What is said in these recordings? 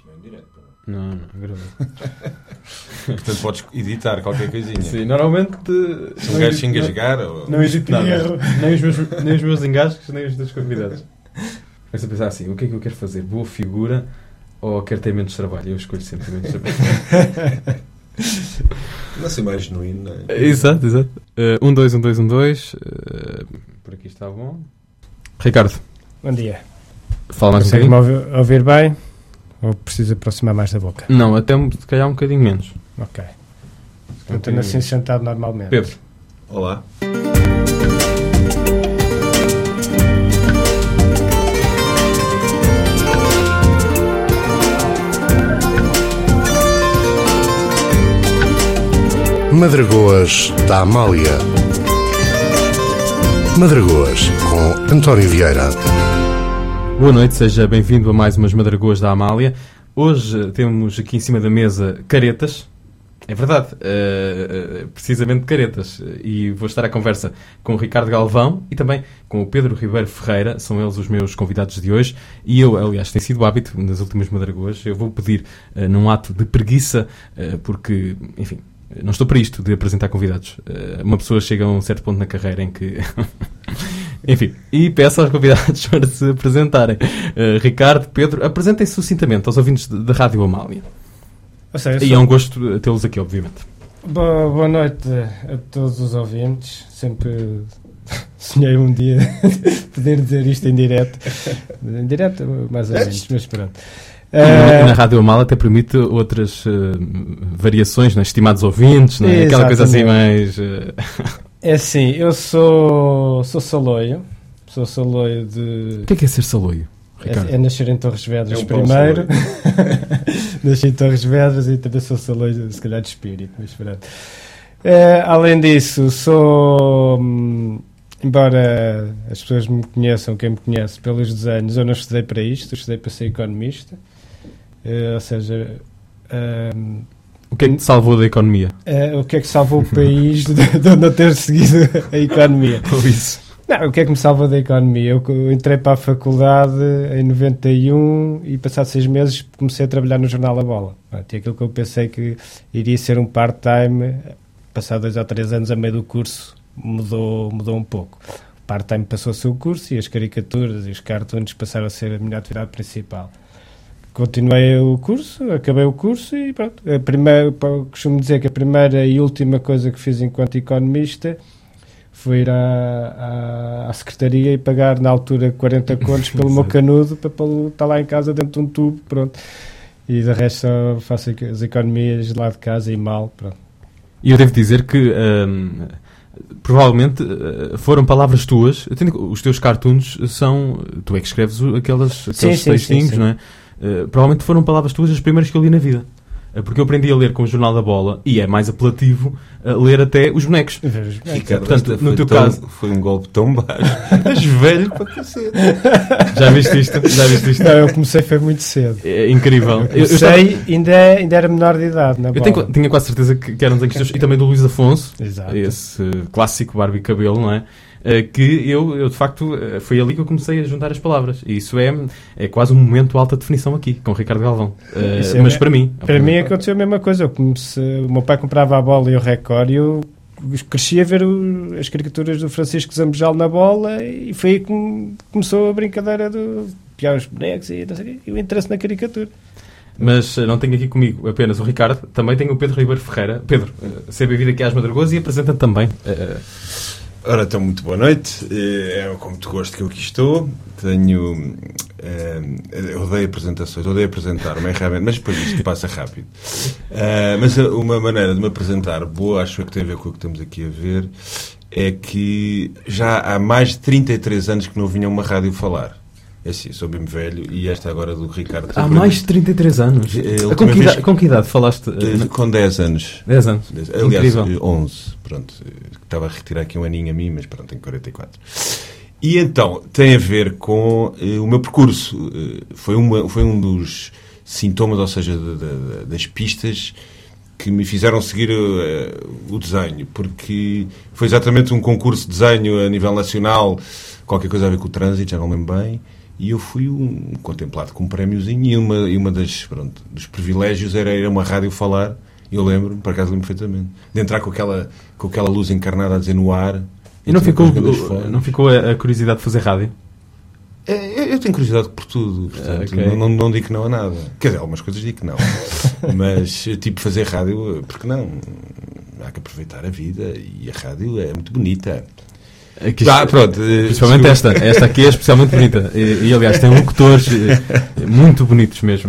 Isto não é em direto, Não, gravei. Portanto, podes editar qualquer coisinha. Sim, normalmente... Se um gajo se engasgar... Não edito nada. Nem os meus engasgos, nem os dos convidados. Começo a pensar assim, o que é que eu quero fazer? Boa figura ou quero ter menos trabalho? Eu escolho sempre menos trabalho. Não sei, mais genuíno, não é? Exato. 1, 2, 1, 2, 1, 2. Por aqui está bom. Ricardo. Bom dia. Fala mais um Consegue-me bocadinho. ouvir bem? Ou preciso aproximar mais da boca? Não, até se calhar um bocadinho menos. Ok. Estou assim sentado normalmente. Pedro. Olá. Madragoas da Amália. Madragoas com António Vieira. Boa noite, seja bem-vindo a mais umas Madragoas da Amália. Hoje temos aqui em cima da mesa caretas. É verdade, precisamente caretas. E vou estar à conversa com o Ricardo Galvão e também com o Pedro Ribeiro Ferreira. São eles os meus convidados de hoje. E eu, aliás, tem sido hábito nas últimas Madragoas. Eu vou pedir, num ato de preguiça, porque, enfim, não estou para isto de apresentar convidados. Uma pessoa chega a um certo ponto na carreira em que... Enfim, e peço aos convidados para se apresentarem. Ricardo, Pedro, apresentem-se sucintamente aos ouvintes da Rádio Amália. E é um gosto tê-los aqui, obviamente. Boa noite a todos os ouvintes. Sempre sonhei um dia poder dizer isto em direto. Em direto, mais ou menos, mas pronto. Na Rádio Amália até permite outras variações, né? Estimados ouvintes, né? Aquela coisa assim mais... É assim, eu sou saloio. Sou saloio de... O que é ser saloio, Ricardo? É nascer em Torres Vedras primeiro. Nasci em Torres Vedras e também sou saloio, se calhar, de espírito. Mas pronto. Além disso, sou... Embora as pessoas me conheçam, quem me conhece, pelos desenhos, eu não estudei para isto. Eu estudei para ser economista. Ou seja... O que é que te salvou da economia? O que é que salvou o país de não ter seguido a economia? Ou isso? Não, o que é que me salvou da economia? Eu entrei para a faculdade em 91 e passado 6 meses comecei a trabalhar no jornal A Bola. E aquilo que eu pensei que iria ser um part-time, passado 2 ou 3 anos a meio do curso, mudou um pouco. O part-time passou a ser o curso e as caricaturas e os cartoons passaram a ser a minha atividade principal. Continuei o curso, acabei o curso e pronto. Costumo dizer que a primeira e última coisa que fiz enquanto economista foi ir à secretaria e pagar na altura 40 contos pelo meu canudo para estar lá em casa dentro de um tubo, pronto. E de resto só faço as economias lá de casa e mal, pronto. E eu devo dizer que provavelmente foram palavras tuas. Os teus cartoons são... Tu é que escreves aqueles textinhos, não é? Provavelmente foram palavras tuas as primeiras que eu li na vida. Porque eu aprendi a ler com o Jornal da Bola e é mais apelativo ler até os bonecos. Ricardo, portanto, no teu caso foi um golpe tão baixo. És velho para cacete. Já viste isto? Não, eu comecei foi muito cedo. É incrível. Eu ainda era menor de idade na bola. Tinha quase certeza que eram desenhos teus e também do Luís Afonso. Exato. Esse clássico Barba e Cabelo, não é? Que eu de facto foi ali que eu comecei a juntar as palavras e isso é quase um momento de alta definição aqui com o Ricardo Galvão, mas para mim aconteceu a mesma coisa. O meu pai comprava a Bola e o Record e eu cresci a ver as caricaturas do Francisco Zambojal na Bola e foi aí que começou a brincadeira de piar os bonecos e o interesse na caricatura. Mas não tenho aqui comigo apenas o Ricardo, também tenho o Pedro Ribeiro Ferreira. Pedro, seja bem-vindo aqui às Madragoas e apresenta-te também. Ora, então, muito boa noite. É com muito gosto que eu aqui estou. Eu odeio apresentações, odeio apresentar-me, realmente, mas depois isto passa rápido. Mas uma maneira de me apresentar boa, acho que tem a ver com o que estamos aqui a ver, é que já há mais de 33 anos que não vinha uma rádio falar. É assim, sou mesmo velho e esta agora do Ricardo. Há mais de 33 anos? Com que idade falaste? Com 10 anos. 10 anos. Aliás, incrível. 11. Pronto. Estava a retirar aqui um aninho a mim, mas pronto, tenho 44. E então, tem a ver com o meu percurso. Foi um dos sintomas, ou seja, das pistas que me fizeram seguir o desenho, porque foi exatamente um concurso de desenho a nível nacional, qualquer coisa a ver com o trânsito, já não lembro bem. E eu fui contemplado com um prémiozinho e uma dos privilégios era ir a uma rádio falar. Eu lembro-me, por acaso lembro perfeitamente, de entrar com aquela luz encarnada a dizer no ar. E não ficou a curiosidade de fazer rádio? Eu tenho curiosidade por tudo, portanto, okay. não digo que não a nada. Quer dizer, algumas coisas digo que não. Mas, tipo, fazer rádio, porque não? Há que aproveitar a vida e a rádio é muito bonita. Pronto, principalmente esta aqui é especialmente bonita. E aliás, tem locutores muito bonitos mesmo.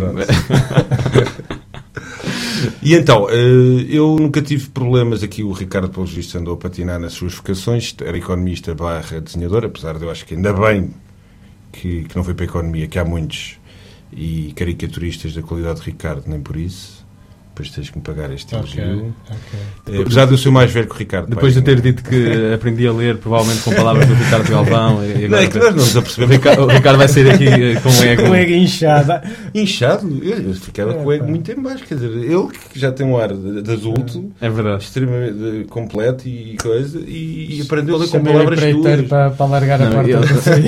E então, eu nunca tive problemas aqui. O Ricardo, pelo visto, andou a patinar nas suas vocações. Era economista / desenhador, apesar de eu acho que ainda bem que não foi para a economia, que há muitos e caricaturistas da qualidade de Ricardo, nem por isso. Depois tens que me pagar este elogio. Okay. Apesar de eu ser mais velho que o Ricardo. Depois de ter dito que aprendi a ler, provavelmente com palavras do Ricardo Galvão. E agora não, é que nós não nos apercebemos. O Ricardo vai sair aqui com um ego. Com um ego inchado. Inchado? Eu ficava com o ego muito em baixo. Quer dizer, ele que já tem um ar de adulto. É verdade. Extremamente completo e coisa. E aprendeu a ler com palavras duras. Para largar a porta.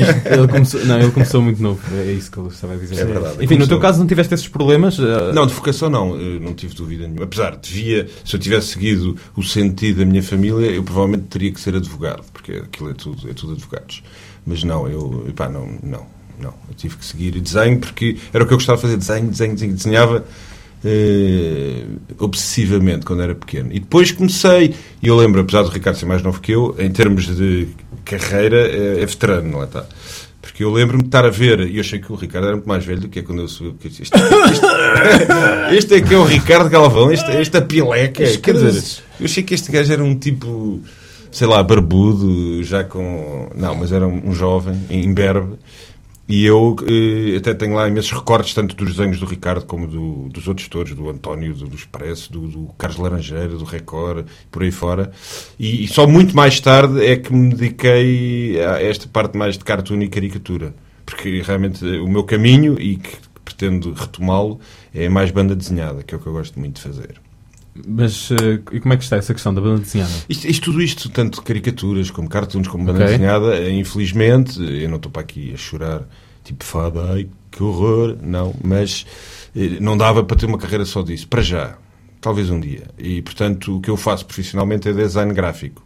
Ele começou muito novo. É isso que ele estava a dizer. É verdade. Enfim, no teu caso não tiveste esses problemas? Não, de vocação não. Não tive dúvida nenhuma. Apesar, se eu tivesse seguido o sentido da minha família, eu provavelmente teria que ser advogado, porque aquilo é tudo advogados. Mas não, eu tive que seguir desenho, porque era o que eu gostava de fazer, desenhava obsessivamente quando era pequeno. E depois comecei, e eu lembro, apesar do Ricardo ser mais novo que eu, em termos de carreira, é veterano, não é? Tá? Porque eu lembro-me de estar a ver, e eu achei que o Ricardo era muito mais velho do que é quando eu subi. Este é que é o Ricardo Galvão, esta pileca. Quer dizer, eu achei que este gajo era um tipo, sei lá, barbudo, já com. Não, mas era um jovem, imberbe. E eu até tenho lá imensos recortes, tanto dos desenhos do Ricardo como dos outros todos, do António, do Expresso, do Carlos Laranjeira, do Record, por aí fora. E só muito mais tarde é que me dediquei a esta parte mais de cartoon e caricatura. Porque realmente o meu caminho, e que pretendo retomá-lo, é mais banda desenhada, que é o que eu gosto muito de fazer. Mas e como é que está essa questão da banda desenhada? Tudo isto, tanto caricaturas como cartoons como banda desenhada, infelizmente, eu não estou para aqui a chorar, tipo fada, ai que horror, não, mas não dava para ter uma carreira só disso, para já, talvez um dia. E portanto o que eu faço profissionalmente é design gráfico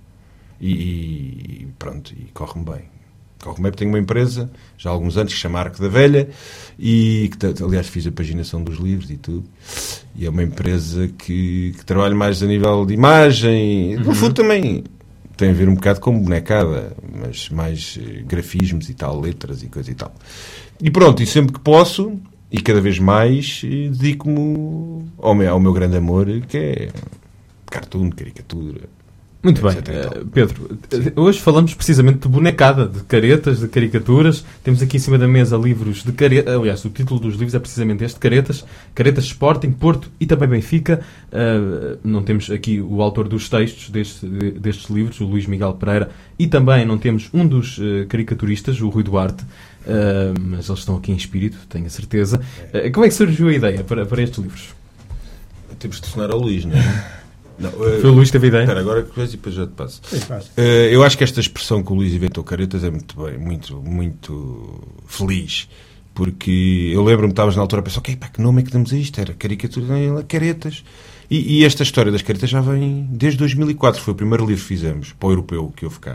e pronto, e corre-me bem. Tenho uma empresa, já há alguns anos, que se chama Arco da Velha, e que, aliás, fiz a paginação dos livros e tudo. E é uma empresa que trabalha mais a nível de imagem. No fundo também tem a ver um bocado com bonecada, mas mais grafismos e tal, letras e coisa e tal. E pronto, e sempre que posso, e cada vez mais, dedico-me ao meu grande amor, que é cartoon, caricatura. Muito bem, Pedro, hoje falamos precisamente de bonecada, de caretas, de caricaturas. Temos aqui em cima da mesa livros de caretas. Aliás, o título dos livros é precisamente este, Caretas Sporting, Porto e também Benfica. Não temos aqui o autor dos textos destes livros, o Luís Miguel Pereira, e também não temos um dos caricaturistas, o Rui Duarte, mas eles estão aqui em espírito, tenho a certeza. Como é que surgiu a ideia para estes livros? Temos de telefonar ao Luís, não é? Não, foi o Luís que teve a ideia? Espera, agora e depois já te passo. Eu acho que esta expressão que o Luís inventou, caretas, é muito bem, muito feliz. Porque eu lembro-me que estavas na altura a pensar, que nome é que damos a isto? Era caricatura, não era caretas. E esta história das caretas já vem desde 2004. Foi o primeiro livro que fizemos para o europeu que houve cá.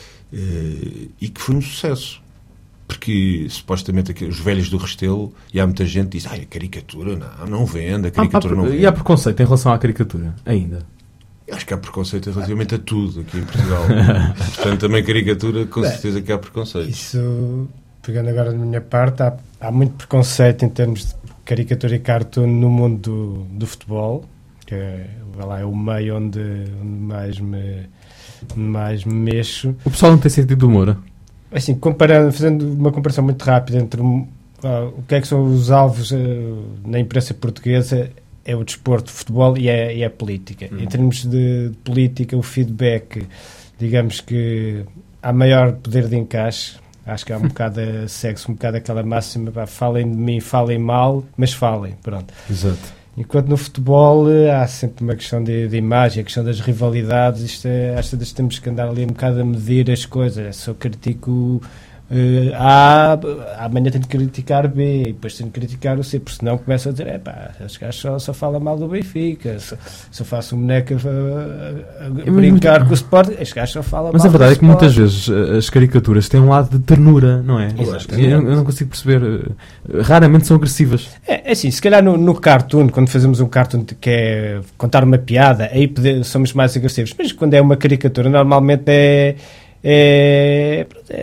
E que foi um sucesso. Porque supostamente os velhos do Restelo, e há muita gente que diz, a caricatura não vende, a caricatura não vende. E há preconceito em relação à caricatura, ainda? Eu acho que há preconceito relativamente a tudo aqui em Portugal. Portanto, também caricatura, com certeza que há preconceito. Isso, pegando agora da minha parte, há muito preconceito em termos de caricatura e cartoon no mundo do futebol, que é o meio onde mais me mexo. O pessoal não tem sentido de humor? Assim, fazendo uma comparação muito rápida entre o que é que são os alvos na imprensa portuguesa, é o desporto, o futebol e a política. Em termos de política, o feedback, digamos que há maior poder de encaixe. Acho que há um bocado, segue-se um bocado aquela máxima, falem de mim, falem mal, mas falem, pronto. Exato. Enquanto no futebol há sempre uma questão de imagem, a questão das rivalidades, às vezes temos que andar ali um bocado a medir as coisas. Se eu critico amanhã tenho de criticar B, e depois tenho de criticar o C, porque senão começo a dizer, estes gajos só falam mal do Benfica, se eu faço um boneco a brincar com o Sport, estes gajos só falam mal do Sport. Mas a verdade é que muitas vezes as caricaturas têm um lado de ternura, não é? Eu não consigo perceber, raramente são agressivas. É assim, se calhar no cartoon, quando fazemos um cartoon que é contar uma piada, aí somos mais agressivos, mas quando é uma caricatura, normalmente é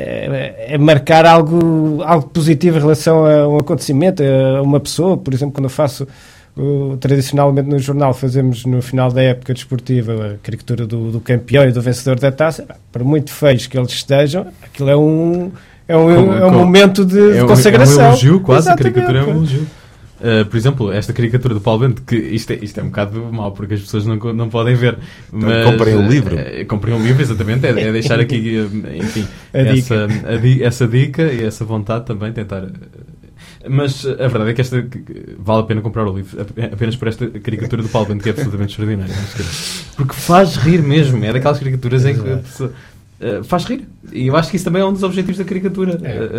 marcar algo positivo em relação a um acontecimento, a uma pessoa. Por exemplo, quando eu faço tradicionalmente no jornal, fazemos no final da época desportiva a caricatura do campeão e do vencedor da taça, por muito feios que eles estejam, aquilo é um momento de consagração. É um elogio, quase. Exatamente. A caricatura é um elogio. Por exemplo, esta caricatura do Paulo Bento, que isto é um bocado mau porque as pessoas não podem ver, mas comprem o livro. Comprem um livro, exatamente, é deixar aqui, enfim, essa dica e essa vontade também, tentar. Mas a verdade é que vale a pena comprar o livro apenas por esta caricatura do Paulo Bento, que é absolutamente extraordinária, porque faz rir mesmo, é daquelas caricaturas em que a pessoa faz rir, e eu acho que isso também é um dos objetivos da caricatura.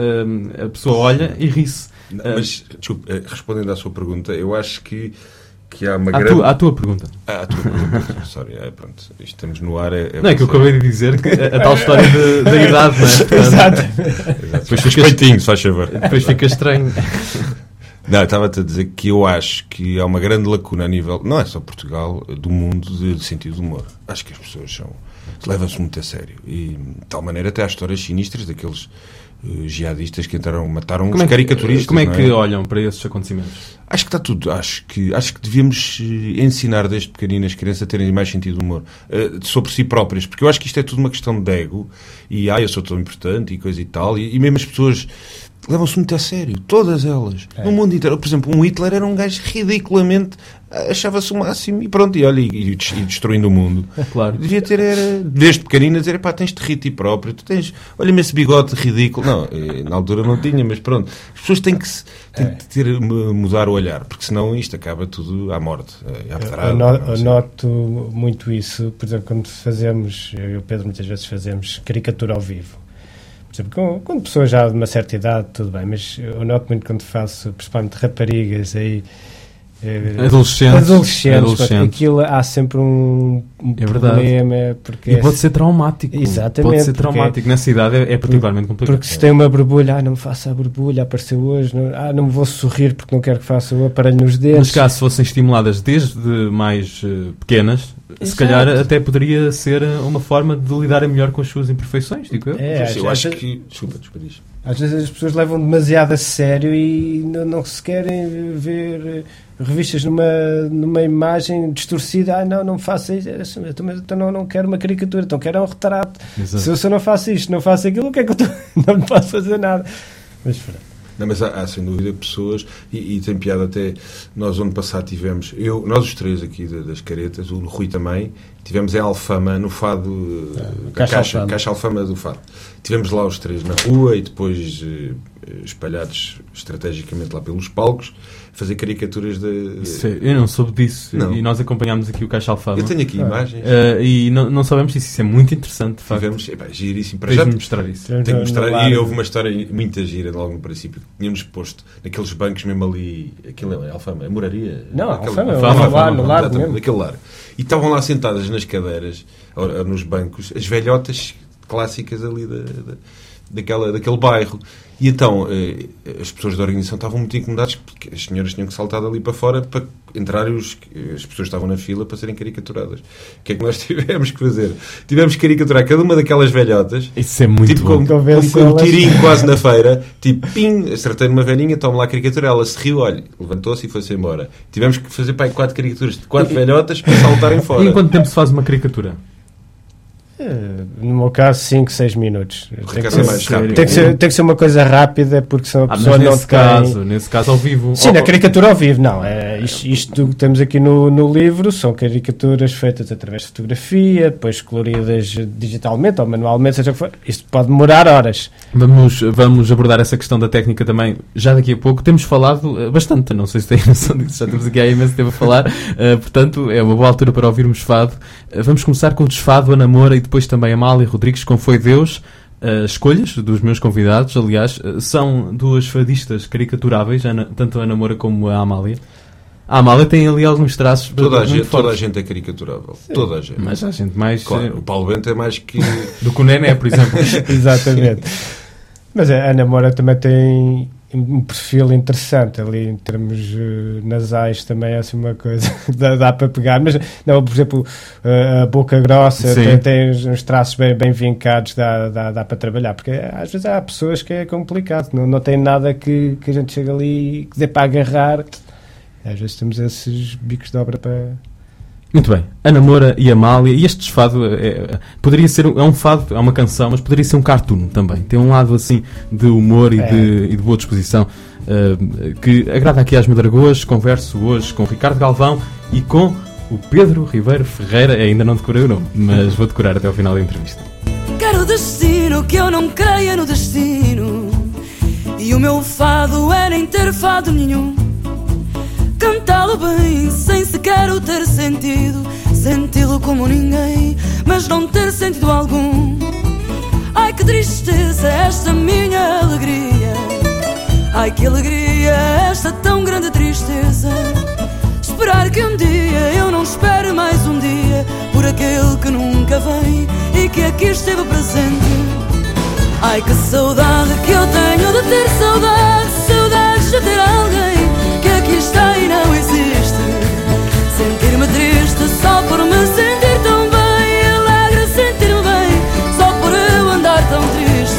A pessoa olha e ri-se. Mas, desculpe, respondendo à sua pergunta, eu acho que há uma grande... À tua pergunta. À tua pergunta, sorry, pronto, estamos no ar... Não, é que eu acabei de dizer que a tal história da idade, não é? Exato. Depois respeitinho, se faz favor. Depois fica estranho. Não, eu estava-te a dizer que eu acho que há uma grande lacuna a nível, não é só Portugal, do mundo de sentido de humor. Acho que as pessoas levam-se muito a sério. E de tal maneira até há histórias sinistras daqueles jihadistas que mataram os caricaturistas. Como é que olham para esses acontecimentos? Acho que está tudo. Acho que devíamos ensinar desde pequeninas as crianças a terem mais sentido de humor sobre si próprias, porque eu acho que isto é tudo uma questão de ego e eu sou tão importante e coisa e tal, e mesmo as pessoas levam-se muito a sério, todas elas, no mundo inteiro. Por exemplo, um Hitler era um gajo ridiculamente, achava-se o máximo e pronto, e destruindo o mundo. Claro. Devia ter, desde pequenino, a dizer, tens de rir ti próprio, olha-me esse bigode ridículo. Não, na altura não tinha, mas pronto. As pessoas têm que mudar o olhar, porque senão isto acaba tudo à morte. Eu noto muito isso, por exemplo, quando fazemos, eu e o Pedro muitas vezes fazemos caricatura ao vivo. Por exemplo, quando pessoas já de uma certa idade, tudo bem, mas eu noto muito quando faço, principalmente raparigas aí, adolescentes. Aquilo há sempre um problema. Porque pode ser traumático. Exatamente. Pode ser traumático. Nessa idade é particularmente complicado. Porque se tem uma borbulha, não me faça a borbulha, apareceu hoje, não me vou sorrir porque não quero que faça o aparelho nos dedos. Mas caso fossem estimuladas desde mais pequenas, se calhar até poderia ser uma forma de lidarem melhor com as suas imperfeições, digo eu. Eu acho que... Desculpa, diz. Às vezes as pessoas levam demasiado a sério e não se querem ver revistas numa imagem distorcida. Não me faça isso. Então não quero uma caricatura, então quero um retrato. Se eu não faço isto, não faço aquilo, o que é que eu não posso fazer nada? Mas há sem dúvida pessoas, e tem piada até, nós ano passado tivemos, nós os três aqui das caretas, o Rui também, tivemos em Alfama, no Fado, Caixa Alfama do Fado. Tivemos lá os três na rua e depois espalhados estrategicamente lá pelos palcos, fazer caricaturas eu não soube disso. Não. E nós acompanhámos aqui o Caixa Alfama. Eu tenho aqui imagens. E não sabemos disso. Isso é muito interessante, de facto. Tivemos, giríssimo. Para já mostrar isso. Tenho que mostrar. E houve uma história muito gira logo no princípio. Tínhamos posto naqueles bancos mesmo ali, aquilo é Alfama, é Moraria? Não, Alfama, no largo mesmo. Daquele largo. E estavam lá sentadas nas cadeiras, ou nos bancos, as velhotas clássicas ali daquele bairro. E então as pessoas da organização estavam muito incomodadas porque as senhoras tinham que saltar dali para fora para entrar as pessoas que estavam na fila para serem caricaturadas. O que é que nós tivemos que fazer? Tivemos que caricaturar cada uma daquelas velhotas. Isso é muito bom. Com um tirinho quase na feira, tipo, pim, acertei numa velhinha, toma lá a caricatura, ela se riu, olha, levantou-se e foi-se embora. Tivemos que fazer 4 caricaturas de 4 velhotas para saltarem fora. E em quanto tempo se faz uma caricatura? No meu caso, 5, 6 minutos. Tem que ser uma coisa rápida, porque senão a pessoa não tem... Nesse caso, ao vivo. Sim, na caricatura ao vivo, não. Isto que temos aqui no livro são caricaturas feitas através de fotografia, depois coloridas digitalmente ou manualmente, seja o que for. Isto pode demorar horas. Vamos abordar essa questão da técnica também já daqui a pouco. Temos falado bastante, não sei se têm noção disso, já temos aqui há imenso tempo a falar, portanto é uma boa altura para ouvirmos fado. Vamos começar com o Desfado, a Namora e depois também a Amália Rodrigues com Foi Deus, As escolhas dos meus convidados, aliás, são duas fadistas caricaturáveis, tanto a Ana Moura como a Amália. A Amália tem ali alguns traços toda muito a gente é caricaturável. Sim. Toda a gente. Mas há gente mais... Claro, o Paulo Bento é mais que... do que o Nené, por exemplo. Exatamente. Mas a Ana Moura também tem um perfil interessante ali em termos nasais, também é assim uma coisa dá para pegar, mas não, por exemplo, a boca grossa tem uns traços bem vincados, dá para trabalhar, porque às vezes há pessoas que é complicado, não tem nada que a gente chega ali e que dê para agarrar. Às vezes temos esses bicos de obra para... Muito bem. Ana Moura e Amália. E este fado poderia ser... É um fado, é uma canção, mas poderia ser um cartoon também. Tem um lado assim de humor e de boa disposição que agrada aqui às Madragoas. Converso hoje com o Ricardo Galvão e com o Pedro Ribeiro Ferreira. Ainda não decorei o nome, mas vou decorar até ao final da entrevista. Quero o destino, que eu não creia no destino. E o meu fado é nem ter fado nenhum. Cantá-lo bem, sem sequer o ter sentido. Senti-lo como ninguém, mas não ter sentido algum. Ai que tristeza esta minha alegria. Ai que alegria esta tão grande tristeza. Esperar que um dia eu não espere mais um dia por aquele que nunca vem e que aqui esteve presente. Ai que saudade que eu tenho de ter saudade. Saudades de ter alguém que aqui está e não existe. Sentir-me triste só por me sentir tão bem. Alegre sentir-me bem só por eu andar tão triste.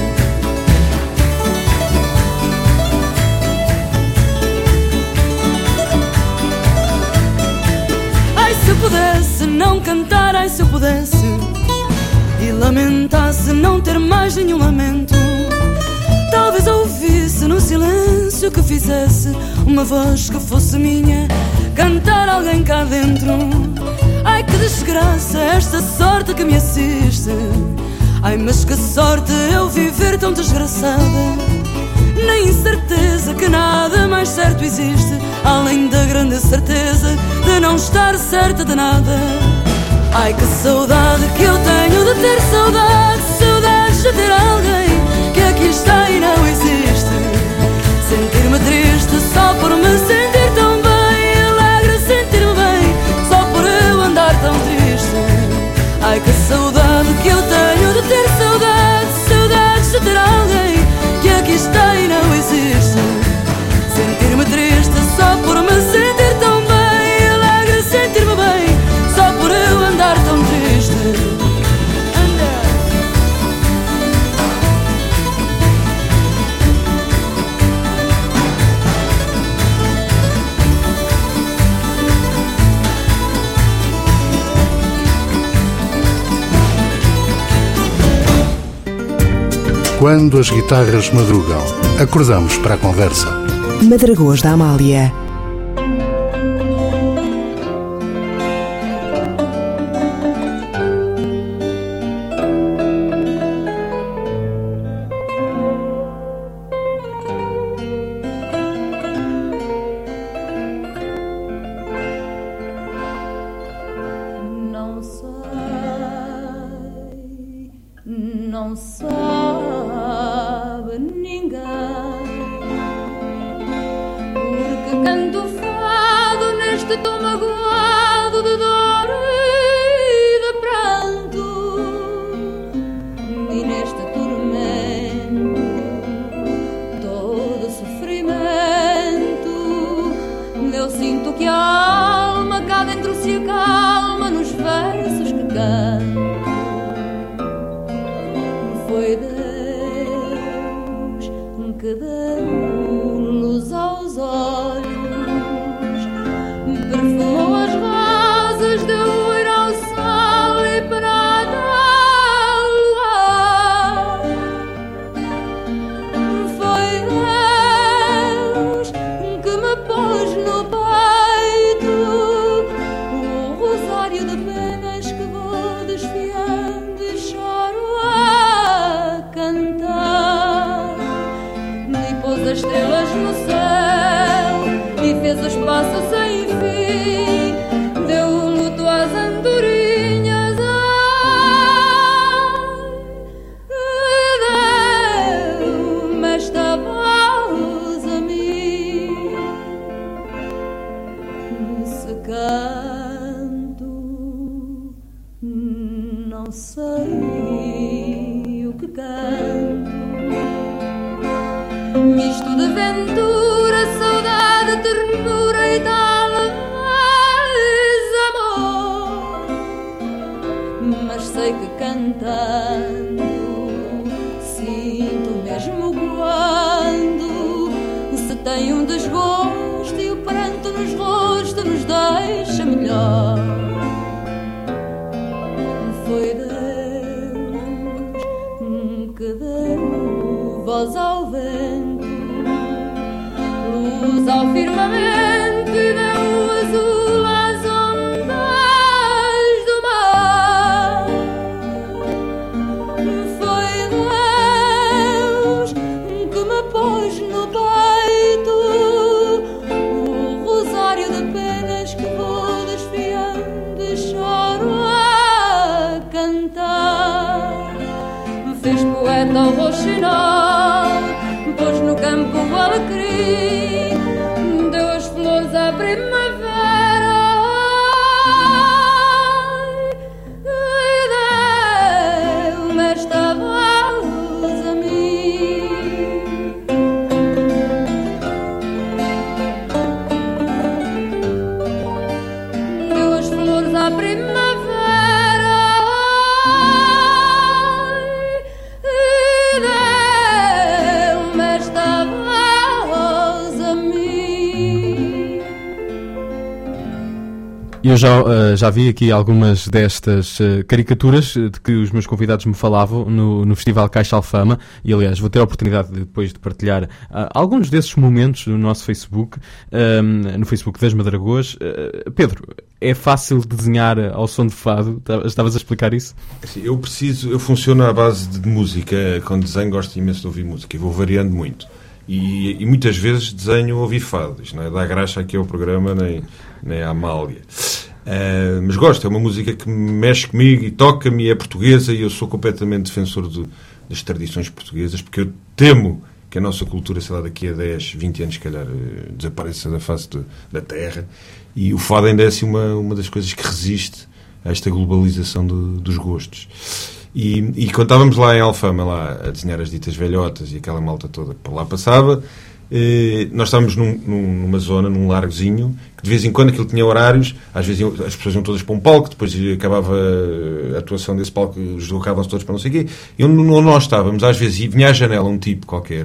Ai se eu pudesse não cantar, ai se eu pudesse e lamentasse não ter mais nenhum lamento. Talvez ouvisse no silêncio que fizesse uma voz que fosse minha, cantar alguém cá dentro. Ai que desgraça esta sorte que me assiste. Ai mas que sorte eu viver tão desgraçada. Na incerteza que nada mais certo existe, além da grande certeza de não estar certa de nada. Ai que saudade que eu tenho de ter saudade. Saudades de ter alguém que aqui está e não existe. Sentir-me triste só por me sentir tão bem. Alegre sentir-me bem só por eu andar tão triste. Ai que saudade que eu tenho de ter saudade. Saudades de ter alguém que aqui está e não existe. Sentir-me triste só por me sentir tão bem. Alegre sentir-me bem só por eu andar tão triste. Quando as guitarras madrugam, acordamos para a conversa. Madragoas da Amália. Não sabe ninguém, porque canto fado neste tom magoado de dor e de pranto, e neste tormento todo sofrimento. Eu sinto que a alma cá dentro se acalma nos versos que canto. Foi Deus que deu luz aos olhos, perfumou as rosas, deu ir ao sol e prata ao luar. Foi Deus que me pôs no peito o rosário de penas que vou desfiando e choro a cantar. E pôs as estrelas no céu e fez os passos sem fim, deu luto às andorinhas. Ai, Se canto, não sei o que canto. Misto de aventura, saudade, ternura e talvez amor. Mas sei que cantando sinto mesmo quando se tem um desgosto e o pranto nos rostos nos deixa melhor. Foi Deus que deu voz ao vento, luz ao firmamento e deu azul às ondas do mar. Foi Deus que me pôs no peito o rosário de penas que vou desfiando e choro a cantar. Me fez poeta ao roxinol, pôs no campo o alecrim, deu as flores à primavera e deu-me esta voz a mim. Deu as flores à primavera e deu-me esta voz a mim. Eu já vi aqui algumas destas caricaturas de que os meus convidados me falavam no Festival Caixa Alfama, e aliás vou ter a oportunidade depois de partilhar alguns desses momentos no nosso Facebook, no Facebook das Madragoas. Pedro, é fácil desenhar ao som de fado? Estavas a explicar isso? Eu funciono à base de música. Quando desenho gosto imenso de ouvir música e vou variando muito. E muitas vezes desenho a ouvir fado. Isto não é dar graxa aqui ao programa nem à Amália. Mas gosto, é uma música que mexe comigo e toca-me, e é portuguesa, e eu sou completamente defensor das tradições portuguesas, porque eu temo que a nossa cultura, sei lá, daqui a 10, 20 anos, se calhar, desapareça da face da terra. E o fado ainda é assim uma das coisas que resiste a esta globalização dos gostos. E quando estávamos lá em Alfama, lá a desenhar as ditas velhotas e aquela malta toda que por lá passava, nós estávamos numa zona, num largozinho, que de vez em quando aquilo tinha horários, às vezes as pessoas iam todas para um palco, depois acabava a atuação desse palco, deslocavam-se todos para não sei o quê, e onde nós estávamos, às vezes vinha à janela um tipo qualquer,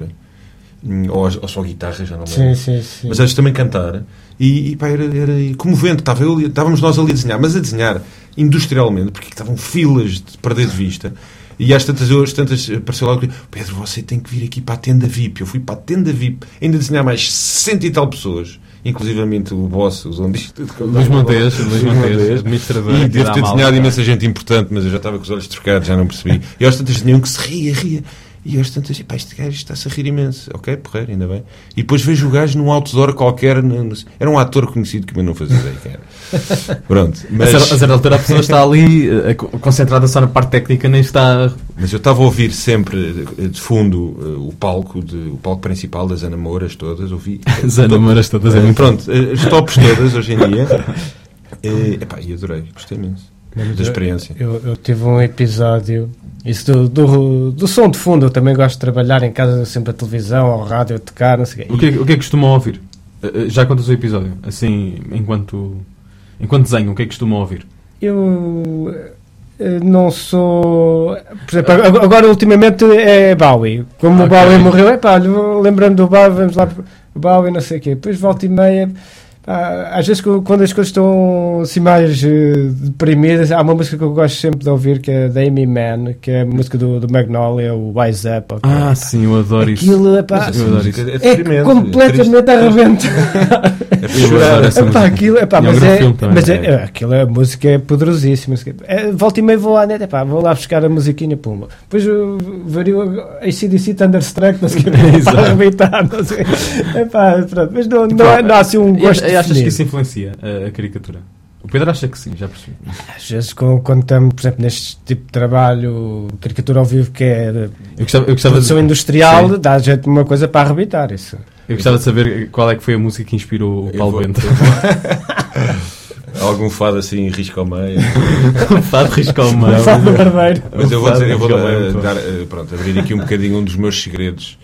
ou só guitarra, já não lembro, Sim. mas antes também cantar, e pá, era comovente. Estávamos nós ali a desenhar, mas a desenhar industrialmente, porque estavam filas de perder de vista. E às tantas apareceu lá, Pedro, você tem que vir aqui para a tenda VIP. Eu fui para a tenda VIP, ainda desenhar mais 60 e tal pessoas, inclusivamente o boss, os onde isto tudo. Luís Montes, administrador. E devo ter desenhado imensa gente importante, mas eu já estava com os olhos trocados, já não percebi. E às tantas desenham que se ria. E às tantas, pá, este gajo está-se a rir imenso. Ok, porreiro, ainda bem. E depois vejo o gajo num outdoor qualquer. Era um ator conhecido que eu não fazia ideia que era. Pronto. Mas... A certa altura a pessoa está ali concentrada só na parte técnica, nem está... Mas eu estava a ouvir sempre de fundo o palco principal das Anamoras todas. Ouvi. As Anamoras todas, é muito... Pronto, as tops todas hoje em dia. E adorei, gostei imenso da experiência. Eu tive um episódio, isso do som de fundo. Eu também gosto de trabalhar em casa, sempre a televisão, ao rádio, a tocar, não sei o quê. O que é que costumam ouvir? Já contas o episódio, assim, enquanto desenho, o que é que costumam ouvir? Eu não sou... Por exemplo, agora ultimamente é Bowie. Como o Bowie morreu, lembrando do Bowie, vamos lá para o Bowie, não sei o quê. Depois volta e meia... Às vezes quando as coisas estão assim mais deprimidas, há uma música que eu gosto sempre de ouvir, que é da Amy Mann, que é a música do Magnolia, o Wise Up. Okay? Sim, eu adoro isso. Aquilo é completamente arrebentado. Aquilo, a música é poderosíssima. Volta e meia vou à net, vou lá buscar a musiquinha, pumba. Depois vario a AC/DC Thunderstruck, não sei o que, para arrebentar, não sei. Mas não há assim um gosto. Achas que isso influencia a caricatura? O Pedro acha que sim, já percebi. Às vezes, quando estamos, por exemplo, neste tipo de trabalho, caricatura ao vivo, que é produção industrial, dá jeito uma coisa para arrebitar isso. Eu gostava de saber qual é que foi a música que inspirou o Paulo Bento. Algum fado assim, risco ao meio. Fado risco ao meio. Fado barbeiro. Mas eu vou dizer, eu vou Fado abrir aqui um bocadinho um dos meus segredos.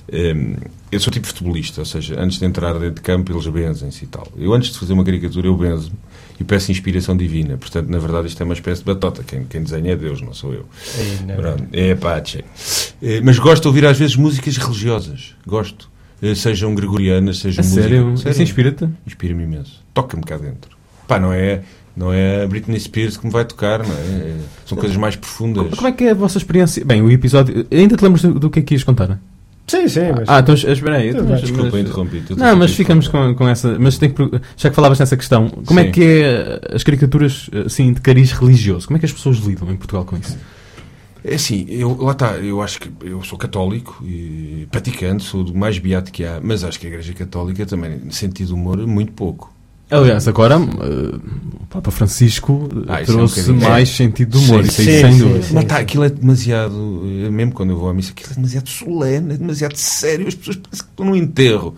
Eu sou tipo futebolista, ou seja, antes de entrar dentro de campo eles benzem-se e tal. Eu antes de fazer uma caricatura eu benzo-me e peço inspiração divina. Portanto, na verdade isto é uma espécie de batota. Quem desenha é Deus, não sou eu. Pronto, é Apache. Mas gosto de ouvir às vezes músicas religiosas. Gosto. Sejam gregorianas, sejam músicas. Sério? Isso inspira-te? Inspira-me imenso. Toca-me cá dentro. Pá, não é a Britney Spears que me vai tocar, não é? São coisas mais profundas. Como é que é a vossa experiência? Bem, o episódio... Ainda te lembras do que é que ias contar, não é? Sim, mas... Então espera aí. Desculpa, interrompi. Não, mas ficamos com essa... Mas tem que, já que falavas nessa questão, como é que é as caricaturas assim, de cariz religioso? Como é que as pessoas lidam em Portugal com isso? É assim, eu acho que eu sou católico e praticante, sou do mais beato que há, mas acho que a Igreja Católica também, no sentido de humor, muito pouco. Aliás, agora o Papa Francisco trouxe mais sentido de humor, isso aí sem dúvida. Mas aquilo é demasiado, mesmo quando eu vou à missa, aquilo é demasiado solene, é demasiado sério, as pessoas parecem que estão num enterro.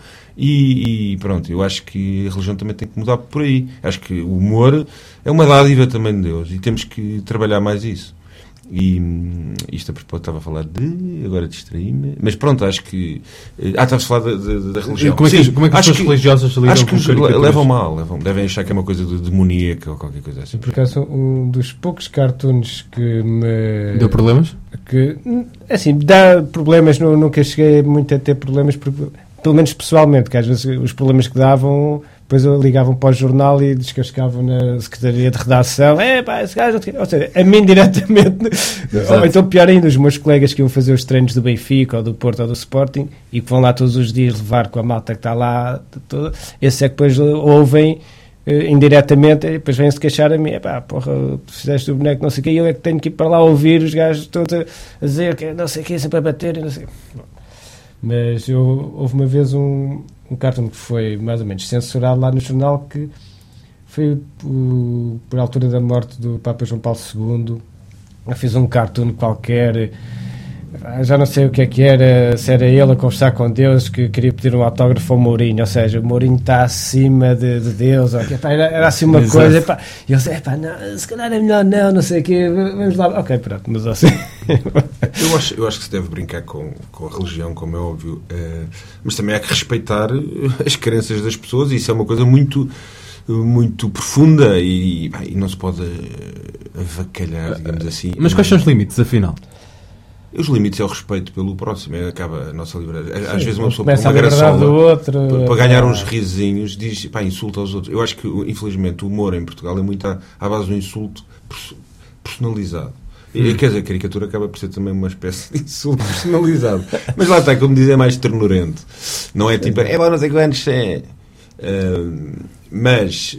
E pronto, eu acho que a religião também tem que mudar por aí. Acho que o humor é uma dádiva também de Deus e temos que trabalhar mais isso. E isto a propósito estava a falar de... Agora distraí-me. Mas pronto, acho que... estava a falar da religião. Como é que as pessoas religiosas lidam acho que com caricaturas? levam mal. Devem achar que é uma coisa demoníaca ou qualquer coisa assim. Por acaso, um dos poucos cartoons que me... Deu problemas? Que, assim, dá problemas. Nunca cheguei muito a ter problemas, porque, pelo menos pessoalmente, que às vezes os problemas que davam... Depois ligavam para o jornal e descascavam na Secretaria de Redação. Esse gajo... Ou seja, a mim diretamente. Ou então, pior ainda, os meus colegas que iam fazer os treinos do Benfica, ou do Porto, ou do Sporting, e que vão lá todos os dias levar com a malta que está lá, toda, esse é que depois ouvem indiretamente, e depois vêm-se queixar a mim. Porra, tu fizeste o boneco, não sei o quê, e eu é que tenho que ir para lá ouvir os gajos todos a dizer que não sei o quê, sempre a bater, e não sei. Mas houve uma vez um cartoon que foi mais ou menos censurado lá no jornal, que foi por altura da morte do Papa João Paulo II. Eu fiz um cartoon qualquer, já não sei o que era, se era ele a conversar com Deus, que queria pedir um autógrafo ao Mourinho, ou seja, o Mourinho está acima de Deus, era assim uma coisa, e eu disse, não, se calhar é melhor não sei o quê, vamos lá, ok, pronto, mas assim... Eu acho que se deve brincar com a religião, como é óbvio, mas também há que respeitar as crenças das pessoas, e isso é uma coisa muito profunda e não se pode avacalhar, digamos assim. Mas quais são os limites, afinal? Os limites é o respeito pelo próximo, acaba a nossa liberdade. Às vezes uma pessoa começa a liberdade do outro, para ganhar uns risinhos, diz, insulta aos outros. Eu acho que, infelizmente, o humor em Portugal é muito à base do insulto personalizado. Quer dizer, a caricatura acaba por ser também uma espécie de insulto personalizado. Mas lá está, como dizem, é mais ternurento. Não é tipo, não sei quantos é. Mas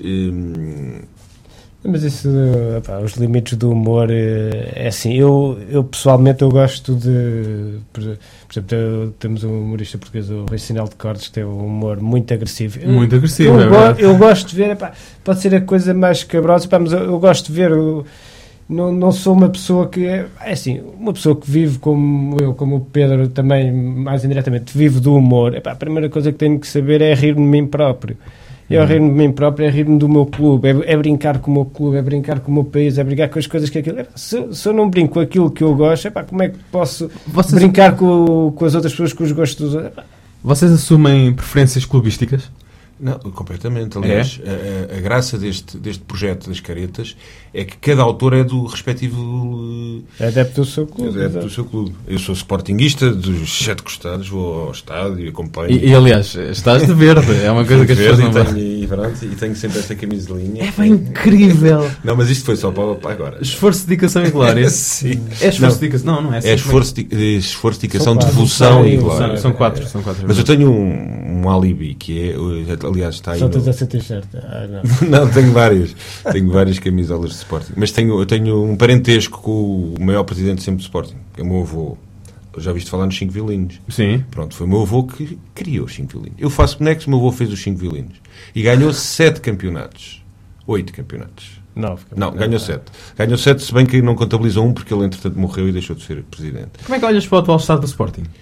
isso, os limites do humor, é assim, eu pessoalmente eu gosto de, por exemplo, temos um humorista português, o Rui Sinel de Cordes, que tem um humor muito agressivo. Muito agressivo, eu gosto de ver, pode ser a coisa mais escabrosa, mas eu gosto de ver... Não sou uma pessoa que... É assim, uma pessoa que vive como eu, como o Pedro também, mais indiretamente, vive do humor. A primeira coisa que tenho que saber é rir-me de mim próprio. Eu rir-me de mim próprio é rir-me do meu clube, é brincar com o meu clube, é brincar com o meu país, é brincar com as coisas que aquilo... Se eu não brinco com aquilo que eu gosto, como é que posso brincar com as outras pessoas, com os gostos dos outros? Vocês assumem preferências clubísticas? Não, completamente. Aliás, a graça deste projeto das caretas é que cada autor é do respectivo... adepto do seu clube. Eu sou sportinguista dos 7 costados, vou ao estádio e acompanho. E aliás, estás de verde, é uma coisa que as pessoas não veem. E tenho sempre esta camisolinha. É bem incrível. Não, mas isto foi só para agora. Esforço, dedicação e glória. Sim. É esforço, dedicação, não é? É esforço, dedicação, devoção e glória. São quatro. Mas eu tenho um alibi, que é... Aliás, está aí. Só tens essa t-shirt. Não, tenho várias. Tenho várias camisolas de Sporting. Mas eu tenho um parentesco com o maior presidente sempre do Sporting, que é o meu avô. Já ouviste falar nos 5 violinos? Sim. Pronto, foi o meu avô que criou os 5 violinos. Eu faço bonecos, o meu avô fez os 5 violinos. E ganhou 7 campeonatos. 8 campeonatos. 9. Não, ganhou 7. Ganhou 7, se bem que não contabilizou um, porque ele entretanto morreu e deixou de ser presidente. Como é que olhas para o atual estado do Sporting?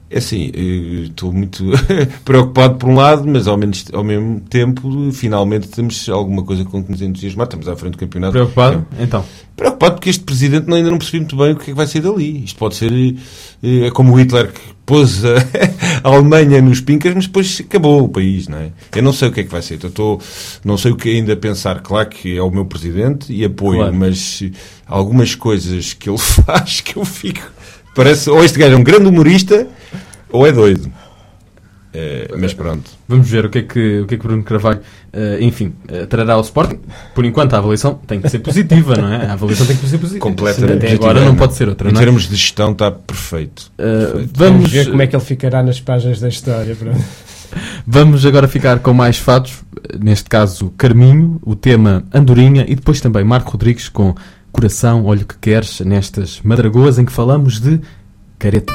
É assim, estou muito preocupado por um lado, mas ao mesmo tempo, finalmente temos alguma coisa com que nos entusiasmar. Estamos à frente do campeonato. Preocupado? Então. Preocupado porque este presidente ainda não percebi muito bem o que é que vai sair dali. Isto pode ser como o Hitler, que pôs a Alemanha nos pincas, mas depois acabou o país, não é? Eu não sei o que é que vai ser. Não sei o que ainda pensar. Claro que é o meu presidente e apoio, claro. Mas algumas coisas que ele faz que eu fico... Parece, ou este gajo é um grande humorista, ou é doido. Mas pronto. Vamos ver o que é que Bruno Carvalho, trará ao Sporting. Por enquanto, a avaliação tem que ser positiva, não é? A avaliação tem que ser positiva. Completamente. Até agora não pode ser outra, não é? Em termos de gestão, está perfeito. Vamos ver como é que ele ficará nas páginas da história. Pronto. Vamos agora ficar com mais fados. Neste caso, Carminho, o tema Andorinha e depois também Marco Rodrigues com Coração, Olho que Queres, nestas Madragoas em que falamos de caretas.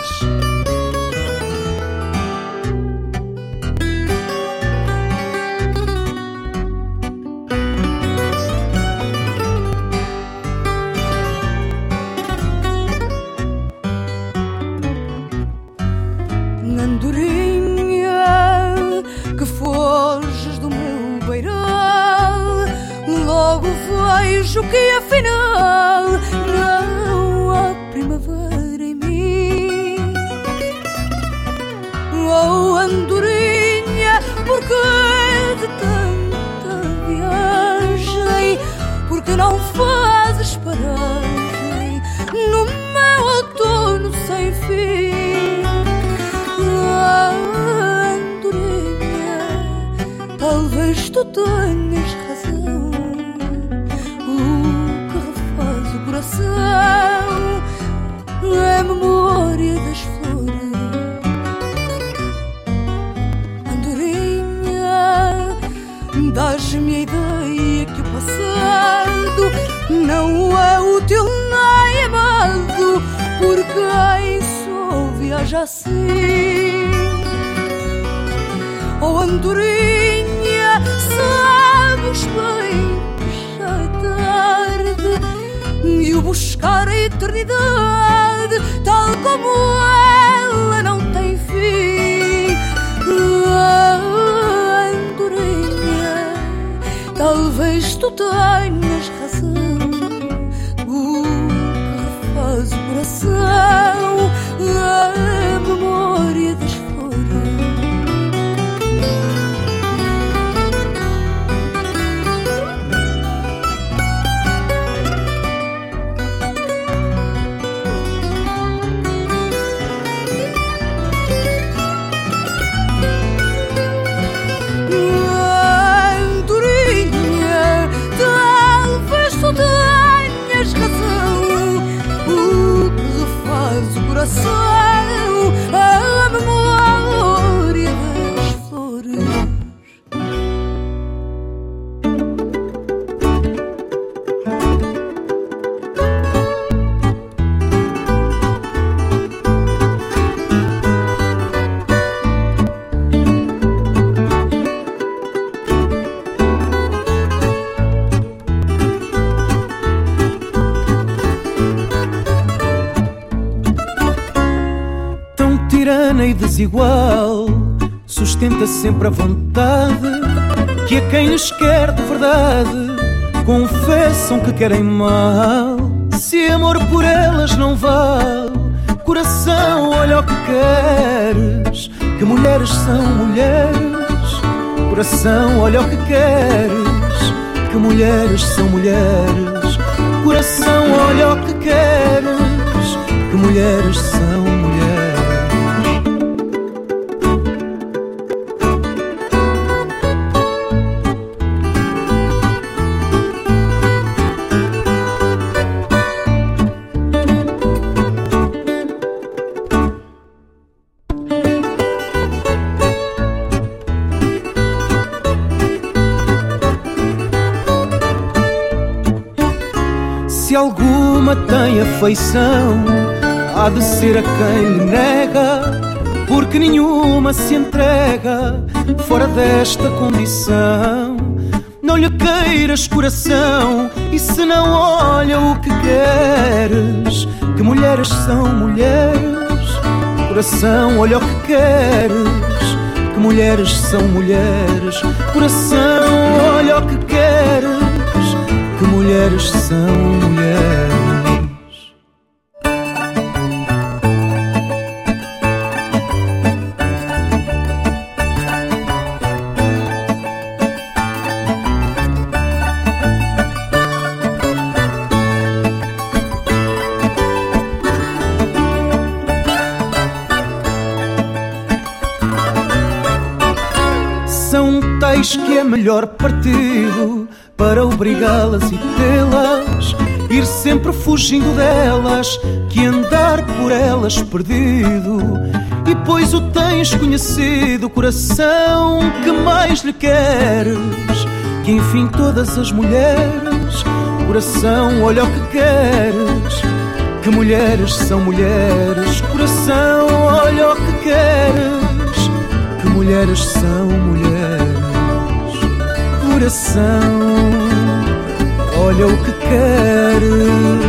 Andorinha, que foges do meu beiral, logo vejo que afinal não há primavera em mim. Oh, andorinha, porque de tanta viagem, porque não fazes paragem no meu outono sem fim. Ah, andorinha, talvez tu tenhas razão. É a memória das flores. Andorinha, dás-me a ideia que o passado não é útil nem amado, porque quem só viaja assim. Oh, andorinha, sabes bem que já é tarde e o buscar a eternidade, tal como ela, não tem fim. Ah, andorinha, talvez tu tenhas razão. O que refaz o coração, a memória das flores. A memória das flores. E desigual, sustenta sempre a vontade que a quem lhes quer de verdade confessam que querem mal. Se amor por elas não vale, coração, olha o que queres, que mulheres são mulheres. Coração, olha o que queres, que mulheres são mulheres. Coração, olha o que queres, que mulheres são mulheres. Se alguma tem afeição, há de ser a quem lhe nega, porque nenhuma se entrega fora desta condição. Não lhe queiras, coração, e se não olha o que queres, que mulheres são mulheres. Coração, olha o que queres, que mulheres são mulheres. Coração, olha o que queres, que mulheres são mulheres. Que é melhor partido para obrigá-las e tê-las, ir sempre fugindo delas, que andar por elas perdido. E pois o tens conhecido, coração, que mais lhe queres? Que enfim todas as mulheres. Coração, olha o que queres, que mulheres são mulheres. Coração, olha o que queres, que mulheres são mulheres. Coração, olha o que queres,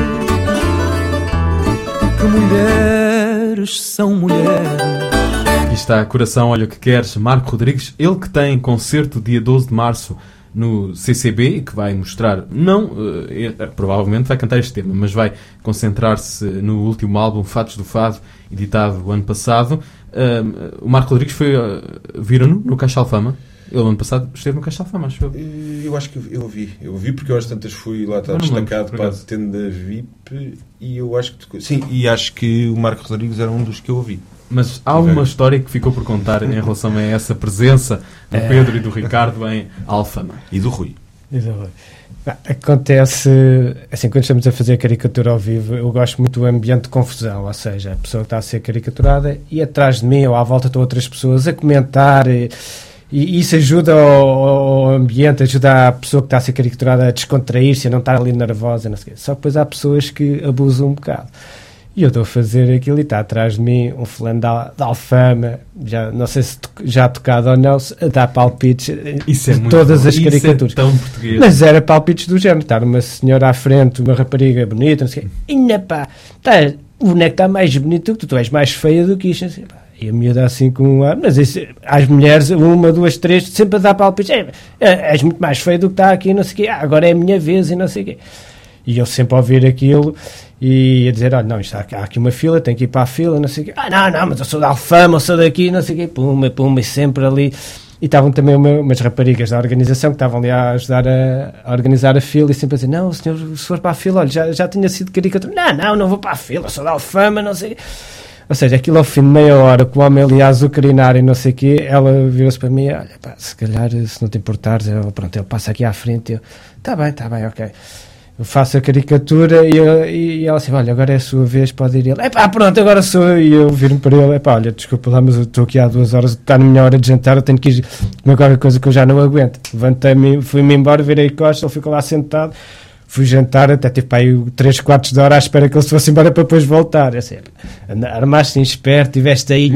que mulheres são mulheres. Aqui está, Coração, olha o que queres, Marco Rodrigues, ele que tem concerto dia 12 de março no CCB e que vai mostrar, provavelmente vai cantar este tema, mas vai concentrar-se no último álbum Fatos do Fado, editado o ano passado. O Marco Rodrigues viram-no no Caixa Alfama. Ele, ano passado, esteve no Caixa Alfama, acho eu. Eu acho que eu vi porque eu às tantas fui lá estar destacado para a tenda VIP e eu acho que... Sim, e acho que o Marco Rodrigues era um dos que eu ouvi. Mas há uma história que ficou por contar em relação a essa presença do Pedro e do Ricardo em Alfama. E do Rui. Acontece, assim, quando estamos a fazer caricatura ao vivo, eu gosto muito do ambiente de confusão, ou seja, a pessoa que está a ser caricaturada e atrás de mim ou à volta estão outras pessoas a comentar... E isso ajuda ao ambiente, ajuda a pessoa que está a ser caricaturada a descontrair-se, a não estar ali nervosa, não sei o quê. Só que depois há pessoas que abusam um bocado. E eu estou a fazer aquilo e está atrás de mim um fulano da Alfama, já, não sei se já tocado ou não, a dar palpites de todas as caricaturas. Isso é tão português. Mas era palpites do género, estar uma senhora à frente, uma rapariga bonita, não sei o quê. E pá, o boneco está mais bonito que tu és mais feia do que isto, não sei, pá. E a miúda assim com um ar, mas isso, às mulheres, 1, 2, 3, sempre a dar palpites, és muito mais feio do que está aqui, não sei o quê, agora é a minha vez e não sei o quê. E eu sempre a ouvir aquilo e a dizer, olha, não, há aqui uma fila, tenho que ir para a fila, não sei o quê. Não, mas eu sou da Alfama, eu sou daqui, não sei o quê, puma, e sempre ali. E estavam também umas raparigas da organização que estavam ali a ajudar a organizar a fila e sempre a dizer, não, senhor, se for para a fila, olha, já tinha sido caricatura. Não vou para a fila, sou da Alfama, não sei o quê. Ou seja, aquilo ao fim de meia hora, com o homem ali a azucrinar e não sei o quê, ela virou-se para mim, olha, pá, se calhar, se não te importares, pronto, ele passa aqui à frente, eu, está bem, ok. Eu faço a caricatura e ela assim, olha, agora é a sua vez, pode ir ele, pronto, agora sou eu, e eu viro-me para ele, olha, desculpa lá, mas eu estou aqui há 2 horas, está na minha hora de jantar, eu tenho que ir comer qualquer coisa que eu já não aguento. Levantei-me, fui-me embora, virei costas, ele ficou lá sentado, fui jantar, até tive para aí 3/4 de hora à espera que ele se fosse embora para depois voltar. Assim, armaste em esperto, estiveste aí,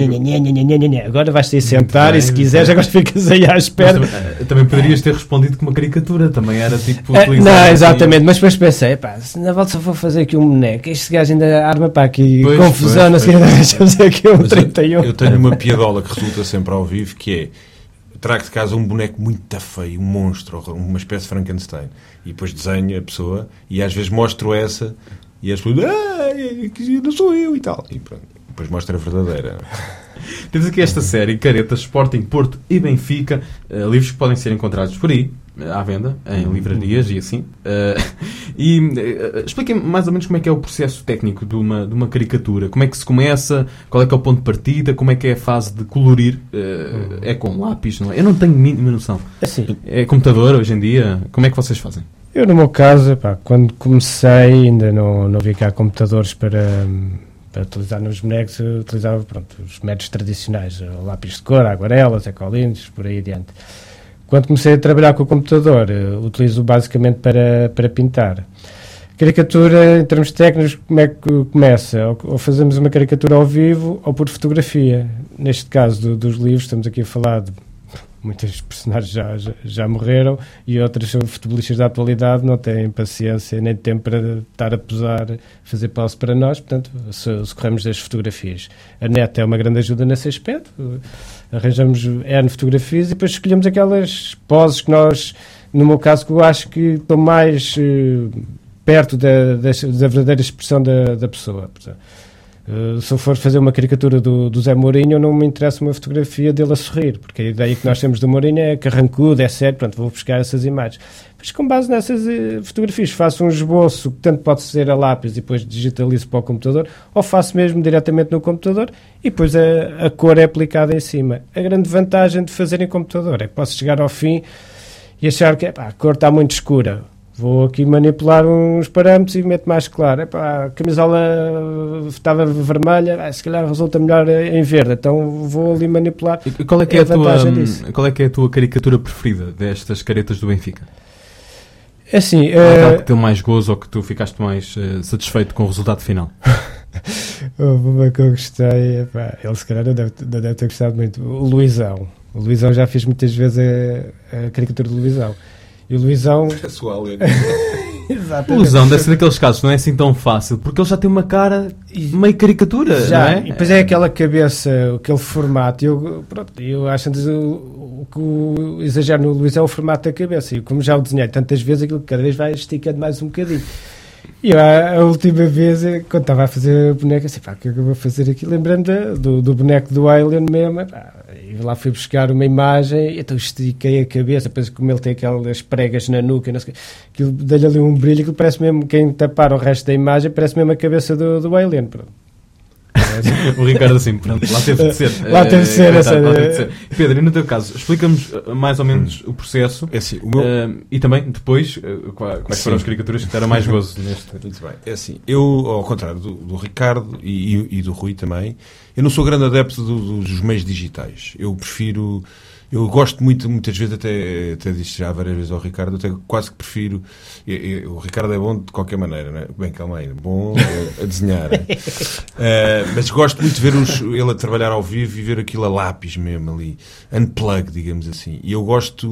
agora vais ter sentar e se quiseres agora ficas aí à espera. Mas, também poderias ter respondido com uma caricatura, também era tipo... Não, exatamente, mas depois pensei, se na volta só vou fazer aqui um boneco, este gajo ainda arma para aqui confusão, não sei o que, deixa-me fazer aqui um 31. Eu tenho uma piadola que resulta sempre ao vivo, que é, trago de casa um boneco muito feio, um monstro, uma espécie de Frankenstein, e depois desenho a pessoa e às vezes mostro essa e as pessoas, não sou eu e tal, e pronto, depois mostro a verdadeira. Temos aqui esta série, Caretas, Sporting, Porto e Benfica, livros que podem ser encontrados por aí, à venda, em livrarias e assim. Expliquem mais ou menos como é que é o processo técnico de uma caricatura. Como é que se começa? Qual é que é o ponto de partida? Como é que é a fase de colorir? É com lápis, não é? Eu não tenho mínima noção. Assim, é computador hoje em dia? Como é que vocês fazem? Eu, no meu caso, quando comecei, ainda não havia cá computadores para utilizar nos bonecos, eu utilizava os métodos tradicionais, o lápis de cor, aguarelas, ecolinos, por aí adiante. Quando comecei a trabalhar com o computador, utilizo basicamente para pintar. Caricatura, em termos técnicos, como é que começa? Ou fazemos uma caricatura ao vivo ou por fotografia. Neste caso dos livros, estamos aqui a falar de muitos personagens já morreram e outros futebolistas da atualidade não têm paciência nem tempo para estar a posar, fazer pause para nós, portanto socorremos das fotografias. A net é uma grande ajuda nesse aspecto, arranjamos N fotografias e depois escolhemos aquelas poses que nós, no meu caso, que eu acho que estão mais perto da verdadeira expressão da pessoa. Portanto, se eu for fazer uma caricatura do Zé Mourinho, não me interessa uma fotografia dele a sorrir, porque a ideia que nós temos do Mourinho é carrancudo, é sério, pronto, vou buscar essas imagens. Mas com base nessas fotografias faço um esboço que tanto pode ser a lápis e depois digitalizo para o computador, ou faço mesmo diretamente no computador e depois a cor é aplicada em cima. A grande vantagem de fazer em computador é que posso chegar ao fim e achar que a cor está muito escura. Vou aqui manipular uns parâmetros e meto mais claro. A camisola estava vermelha, se calhar resulta melhor em verde, então vou ali manipular. E qual é que é a tua caricatura preferida destas caretas do Benfica? É assim, aquela que deu mais gozo ou que tu ficaste mais satisfeito com o resultado final? Uma que eu gostei, ele se calhar não deve ter gostado muito. O Luizão. O Luizão já fiz muitas vezes a caricatura do Luizão. E o Luizão... O Luizão deve ser daqueles casos, não é assim tão fácil, porque ele já tem uma cara meio caricatura, já, não é? E depois é aquela cabeça, aquele formato. Eu acho que o exagero no Luizão é o formato da cabeça. E como já o desenhei tantas vezes, aquilo cada vez vai esticando mais um bocadinho. E eu, a última vez, quando estava a fazer a boneca, assim, o que é que eu vou fazer aqui? Lembrando do boneco do Alien mesmo, e lá fui buscar uma imagem, e então estiquei a cabeça, depois como ele tem aquelas pregas na nuca, não sei, aquilo dá-lhe ali um brilho, aquilo parece mesmo, quem tapar o resto da imagem, parece mesmo a cabeça do Alien, pronto. O Ricardo assim, pronto, lá teve de ser. Lá teve de ser. Pedro, e no teu caso, explica-nos mais ou menos o processo assim, e também depois quais foram as caricaturas que te deram mais gozo neste. Muito bem. É assim, eu, ao contrário do Ricardo e do Rui também, eu não sou grande adepto dos meios digitais. Eu prefiro... Eu gosto muitas vezes, até disse já várias vezes ao Ricardo, até quase que prefiro... o Ricardo é bom de qualquer maneira, não é? Bem, calma aí, bom a desenhar. Mas gosto muito de ver ele a trabalhar ao vivo e ver aquilo a lápis mesmo ali, unplug, digamos assim. E eu gosto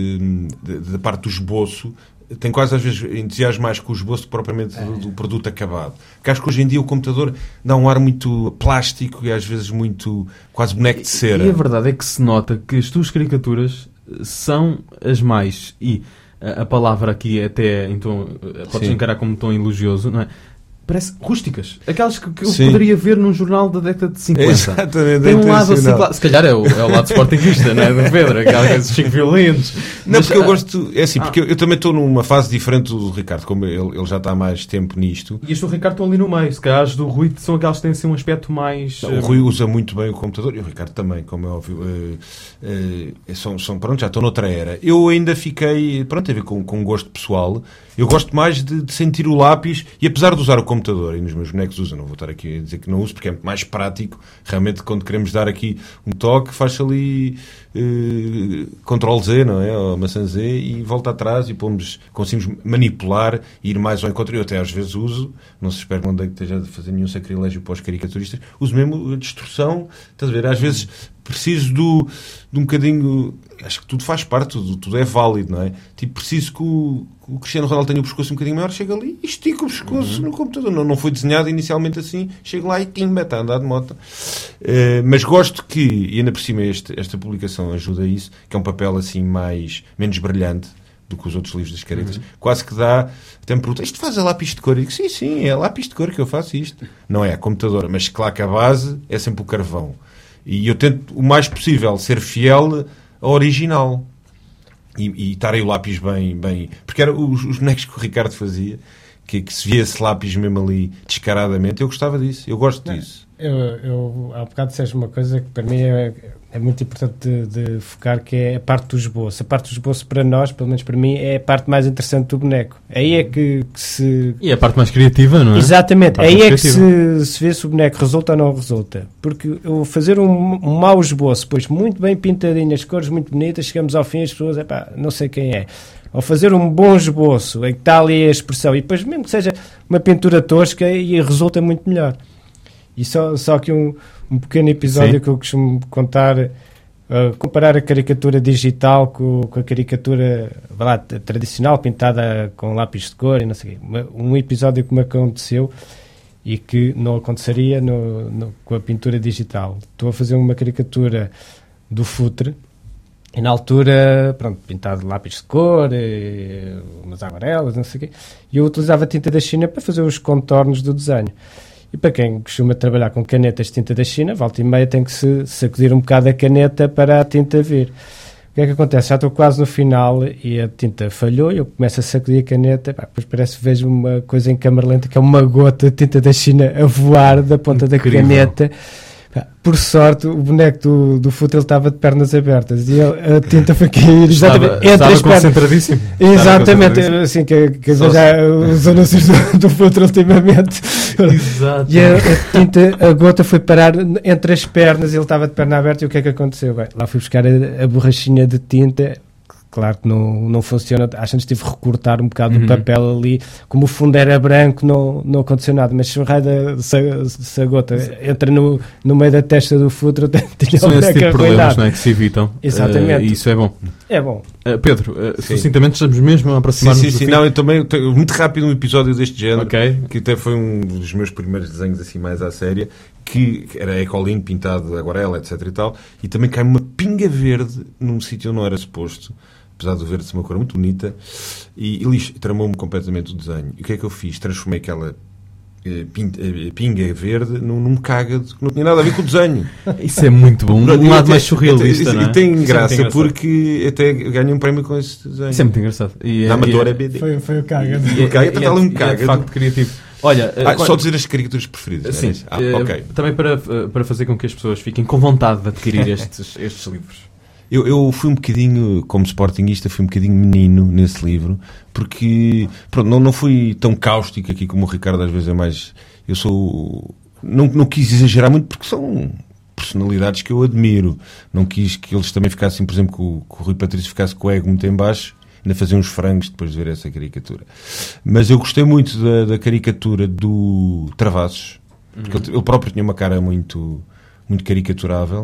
da parte do esboço. Tenho quase às vezes entusiasmo mais com o esboço propriamente do produto acabado. Porque acho que hoje em dia o computador dá um ar muito plástico e às vezes muito quase boneco de cera. E a verdade é que se nota que as tuas caricaturas são as mais, e a palavra aqui até em tom, podes encarar como tom elogioso, não é? Parece rústicas. Aquelas que eu poderia ver num jornal da década de 50. Exatamente. Tem um lado assim, se calhar é o lado sportinguista, não é? Do Pedro, aqueles chico violentos. Não, porque eu gosto... É assim, porque eu também estou numa fase diferente do Ricardo, como ele já está há mais tempo nisto. E as do Ricardo estão ali no meio. Se calhar as do Rui são aquelas que têm assim um aspecto mais... Não, o Rui usa muito bem o computador e o Ricardo também, como é óbvio. Pronto, já estou noutra era. Eu ainda fiquei... Pronto, tem a ver com gosto pessoal. Eu gosto mais de sentir o lápis e apesar de usar o computador, e nos meus bonecos uso, não vou estar aqui a dizer que não uso, porque é muito mais prático, realmente quando queremos dar aqui um toque, faz ali Ctrl Z, não é? Ou maçã Z e volta atrás e conseguimos manipular e ir mais ao encontro. Eu até às vezes uso, não se espera que não esteja a fazer nenhum sacrilégio para os caricaturistas, uso mesmo a distorção, estás a ver? Às vezes preciso de um bocadinho, acho que tudo faz parte, tudo é válido, não é? Tipo, preciso que o Cristiano Ronaldo tenha o pescoço um bocadinho maior, chega ali e estica o pescoço no computador. Não foi desenhado inicialmente assim, chego lá e timba, está a andar de moto. Mas gosto que, e ainda por cima esta publicação ajuda a isso, que é um papel assim menos brilhante do que os outros livros das caretas, quase que dá, até me pergunta, isto faz a lápis de cor? Eu digo, sim, é a lápis de cor que eu faço isto. Não é a computadora, mas claro que a base é sempre o carvão. E eu tento o mais possível ser fiel ao original. E estar aí o lápis bem... Porque eram os bonecos que o Ricardo fazia, que se via esse lápis mesmo ali descaradamente, eu gostava disso, eu gosto disso. Eu há bocado disseste uma coisa que para mim é muito importante de focar, que é a parte do esboço. A parte do esboço para nós, pelo menos para mim, é a parte mais interessante do boneco. Aí é que se... E é a parte mais criativa, não é? Exatamente. Aí é que se vê se o boneco resulta ou não resulta. Porque eu fazer um mau esboço, depois muito bem pintadinho, as cores muito bonitas, chegamos ao fim e as pessoas, não sei quem é. Ao fazer um bom esboço, em que está ali a expressão, e depois mesmo que seja uma pintura tosca, e resulta muito melhor. E só que um pequeno episódio que eu costumo contar, comparar a caricatura digital com a caricatura tradicional, pintada com lápis de cor e não sei o quê. Um episódio que me aconteceu e que não aconteceria com a pintura digital. Estou a fazer uma caricatura do Futre e na altura, pintado de lápis de cor, umas aguarelas, não sei o quê, e eu utilizava tinta da China para fazer os contornos do desenho. E para quem costuma trabalhar com canetas de tinta da China, volta e meia tem que se sacudir um bocado a caneta para a tinta vir. O que é que acontece? Já estou quase no final e a tinta falhou e eu começo a sacudir a caneta, depois parece que vejo uma coisa em câmara lenta que é uma gota de tinta da China a voar da ponta da caneta. Por sorte, o boneco do Futre estava de pernas abertas e a tinta foi cair exatamente entre as pernas. Concentradíssimo. Exatamente, assim que já os anúncios do Futre ultimamente. Exato. E a gota foi parar entre as pernas e ele estava de perna aberta. E o que é que aconteceu? Bem, lá fui buscar a borrachinha de tinta. Claro que não funciona, acho que tive que recortar um bocado do papel ali, como o fundo era branco não aconteceu nada, mas se o raio se a gota entra no meio da testa do Futre, tinha são esse tipo de problemas, não é, que se evitam. Exatamente. E isso é bom. É bom. Pedro, sucintamente estamos mesmo a aproximar-nos do fim. Não, eu também, muito rápido um episódio deste género, que até foi um dos meus primeiros desenhos assim mais à séria, que era ecolinho, pintado de aguarela, etc e tal, e também cai uma pinga verde num sítio onde não era suposto, apesar do verde ser uma cor muito bonita, e tramou-me completamente o desenho. E o que é que eu fiz? Transformei aquela pinga verde num cágado que não tinha nada a ver com o desenho. Isso é muito bom. Um lado mais surrealista, não é? E tem graça, porque até ganhei um prémio com esse desenho. Isso é muito engraçado. Na Amadora BD. Foi o cágado. O cágado está ali um cágado. É de facto criativo. Olha, só dizer as caricaturas preferidas. Sim. Okay. Também para fazer com que as pessoas fiquem com vontade de adquirir estes livros. Eu fui um bocadinho, como sportinguista, fui um bocadinho menino nesse livro, porque não fui tão cáustico aqui como o Ricardo às vezes é mais... Não quis exagerar muito porque são personalidades que eu admiro. Não quis que eles também ficassem, por exemplo, que o Rui Patrício ficasse com o ego muito em baixo, ainda fazer uns frangos depois de ver essa caricatura. Mas eu gostei muito da caricatura do Travassos, porque ele próprio tinha uma cara muito, muito caricaturável.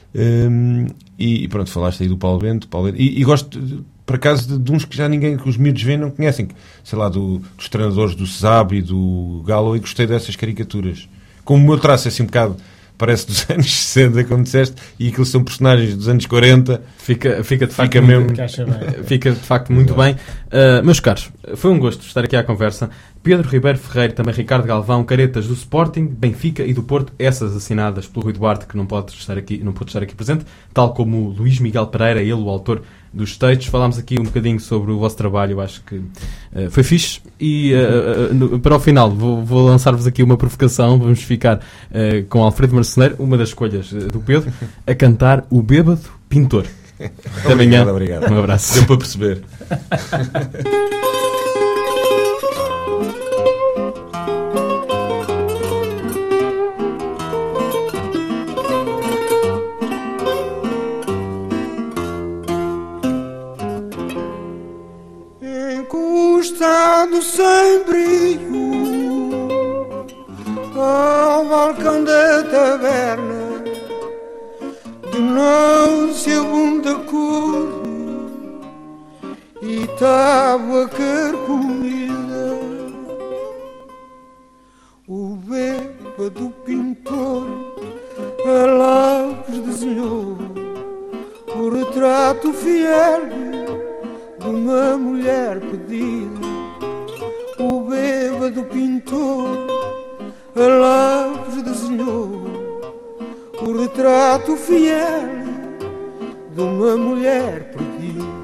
E pronto, falaste aí do Paulo Bento. E gosto, por acaso, de uns que já ninguém, que os miúdos veem, não conhecem, sei lá, dos treinadores do Cesab e do Galo, e gostei dessas caricaturas. Como o meu traço é assim um bocado, parece dos anos 60, como disseste, e aqueles são personagens dos anos 40, fica de facto muito bem. Meus caros, foi um gosto estar aqui à conversa. Pedro Ribeiro Ferreira, também Ricardo Galvão, caretas do Sporting, Benfica e do Porto, essas assinadas pelo Rui Duarte, que não pôde estar aqui presente, tal como o Luís Miguel Pereira, ele o autor dos textos. Falámos aqui um bocadinho sobre o vosso trabalho, acho que foi fixe. E para o final vou lançar-vos aqui uma provocação. Vamos ficar com Alfredo Marceneiro, uma das escolhas do Pedro, a cantar O Bêbado Pintor. Até amanhã. Obrigado. Um abraço. Deu para perceber. Encostado sem brilho ao balcão da taberna, de não se abunda cor e tábua carcomida, o bêbado pintor a lápis desenhou o retrato fiel de uma mulher pedida. O bêbado pintor a lápis desenhou o retrato fiel de uma mulher perdida.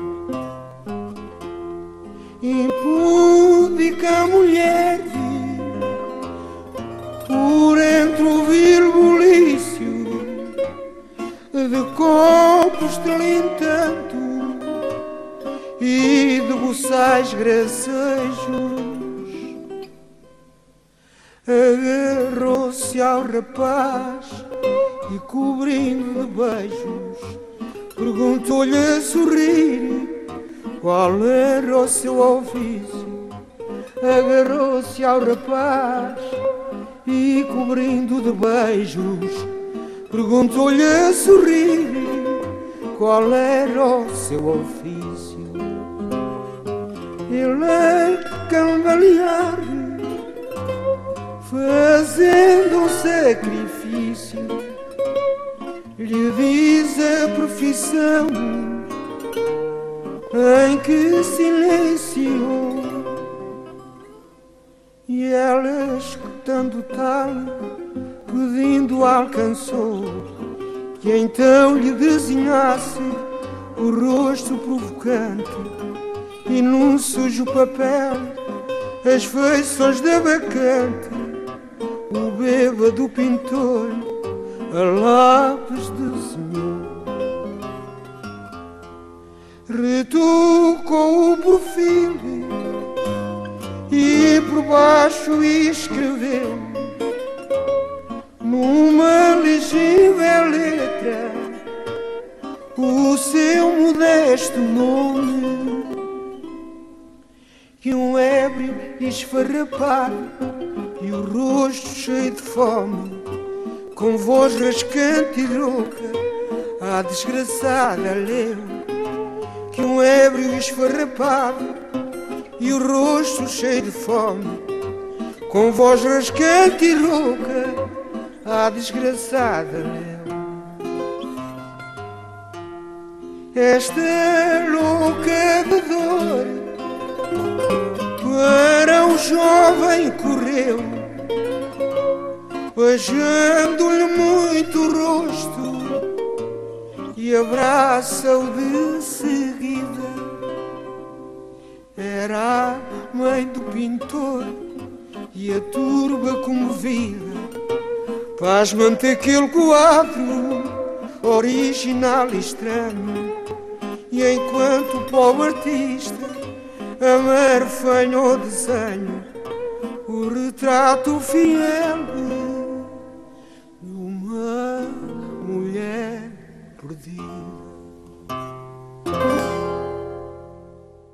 Impúdica mulher por entre o vil bulício de copos tanto e de buçais gracejos, agarrou-se ao rapaz e cobrindo de beijos perguntou-lhe a sorrir qual era o seu ofício. Agarrou-se ao rapaz e cobrindo de beijos perguntou-lhe a sorrir qual era o seu ofício. Ele a cambalear, fazendo um sacrifício, lhe diz a profissão em que silenciou. E ela, escutando tal, pedindo, alcançou que então lhe desenhasse o rosto provocante e num sujo papel as feições da bacante. O bêbado pintor a lápis desenhou, retocou o perfil e por baixo escreveu numa legível letra o seu modesto nome. Que um ébrio esfarrapado e o rosto cheio de fome, com voz rascante e rouca, a desgraçada leu. Que um ébrio esfarrapado e o rosto cheio de fome, com voz rascante e rouca, a desgraçada leu. Esta louca de dor para o jovem correu, beijando-lhe muito o rosto e abraça-o de seguida. Era a mãe do pintor e a turba comovida, pasmante aquele quadro original e estranho. E enquanto o pobre artista amarfanha o desenho, o retrato fiel de uma mulher perdida.